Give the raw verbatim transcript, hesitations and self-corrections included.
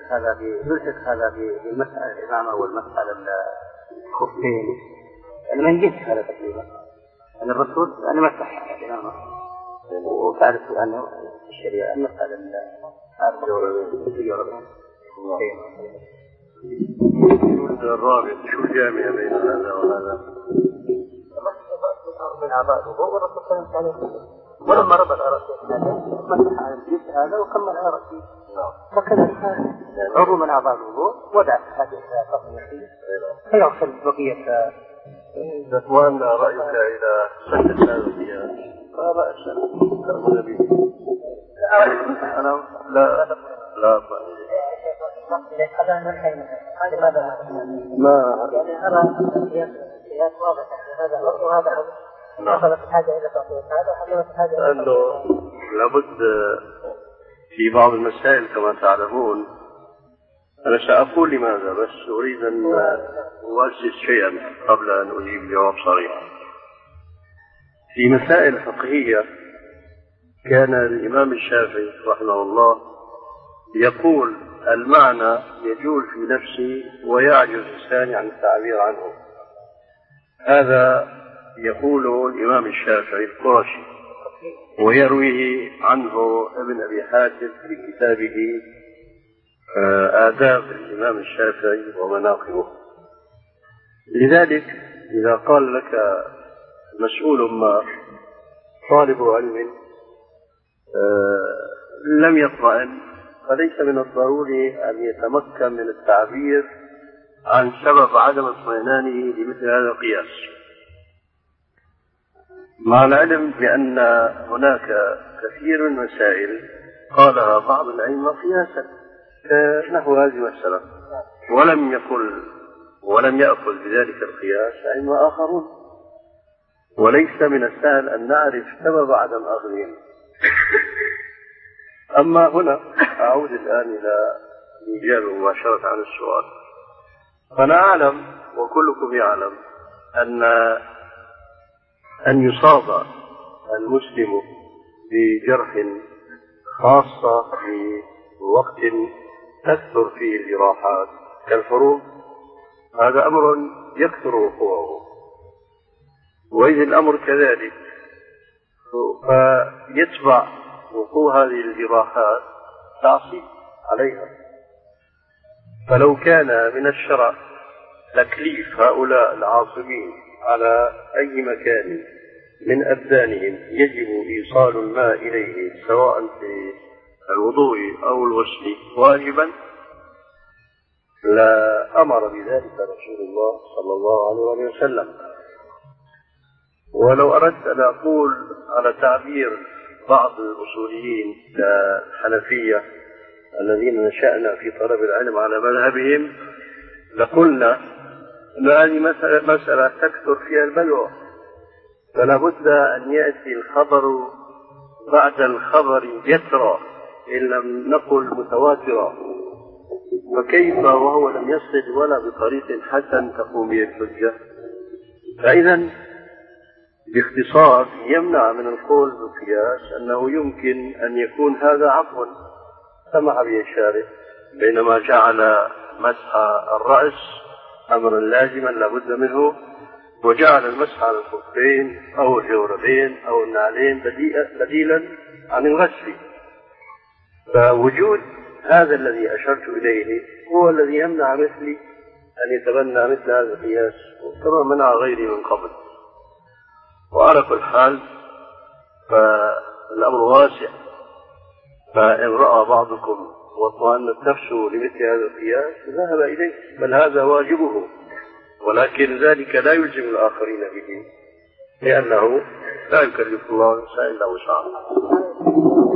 هذا يلحق هذا بالمسألة الإمامة والمسألة الخفين، أنا ما نجيت هذا تقريبا أن الرسول أنا مسح الإمامة وتعرف أنه الشريعة المسألة الرابع شو الجامع بين هذا وهذا؟ من أعضاء الوضوء والرسول صلى الله عليه وسلم ولما ربط على رأسه مسح على الجزء هذا وكمل على رأسه، فكذلك عضو من أعضاء الوضوء ودع هذه الفقط النحيل فيغسل بقية. وأن رأيك إلى سنة هذا القياس لا بأس تأخذ به. أنا لا لا ما يعني أرى القياس واضح هذا وهذا حصلت حاجة إلى تطبيق هذا وحصلت حاجة لأنه لابد في بعض المسائل كما تعلمون. أنا سأقول لماذا بس أريد أن أؤسس شيئا قبل أن أجيب جواب صريح. في مسائل فقهية كان الإمام الشافعي رحمه الله يقول المعنى يجول في نفسي ويعجز لساني عن التعبير عنه. هذا يقول الإمام الشافعي القرشي ويرويه عنه ابن أبي حاتم في كتابه آداب الإمام الشافعي ومناقبه. لذلك إذا قال لك مسؤول ما طالب علم لم يطمئن فليس من الضروري أن يتمكن من التعبير عن سبب عدم اطمئنانه لمثل هذا القياس، مع العلم بأن هناك كثير من المسائل قالها بعض الأئمة قياسا نحو هذه المسألة ولم يقل ولم يأخذ بذلك القياس أئمة آخرون، وليس من السهل أن نعرف سبب عدم أخذهم. أما هنا أعود الآن إلى الإجابة مباشرة عن السؤال. فأنا أعلم وكلكم يعلم أن أن يصاب المسلم بجرح خاصة في وقت تكثر فيه الجراحات كالحروب هذا أمر يكثر وقوعه، وإذا الأمر كذلك فيتبع وقوع هذه الجراحات تعصيب عليها. فلو كان من الشرع تكليف هؤلاء العاصبين على أي مكان من أبدانهم يجب إيصال الماء إليه سواء في الوضوء أو الغسل واجبا لا أمر بذلك رسول الله صلى الله عليه وسلم. ولو أردت أن أقول على تعبير بعض الأصوليين كالحنفية الذين نشأنا في طلب العلم على مذهبهم لقلنا أن هذه مسألة, مسألة تكثر فيها البلوى، فلا بد أن يأتي الخبر بعد الخبر يترى إن لم نقل متواترا، فكيف وهو لم يصل ولا بطريق حسن تقوم به الحجة؟ فإذا باختصار يمنع من القول بالقياس أنه يمكن أن يكون هذا عفوا سمح به الشارع، بينما جعل مسح الرأس أمرا لازما لابد منه وجعل المسح على الخفين أو الجوربين أو النعلين بديلا عن الغسل. فوجود هذا الذي أشرت إليه هو الذي يمنع مثلي أن يتبنى مثل هذا القياس كما منع غيري من قبل. وعلى كل حال فالأمر واسع، فإن رأى بعضكم واطمأنت نفسه لمثل هذا القياس ذهب إليه، بل هذا واجبه، ولكن ذلك لا يلزم الآخرين به لأنه لا يكلف الله إلا وسعه.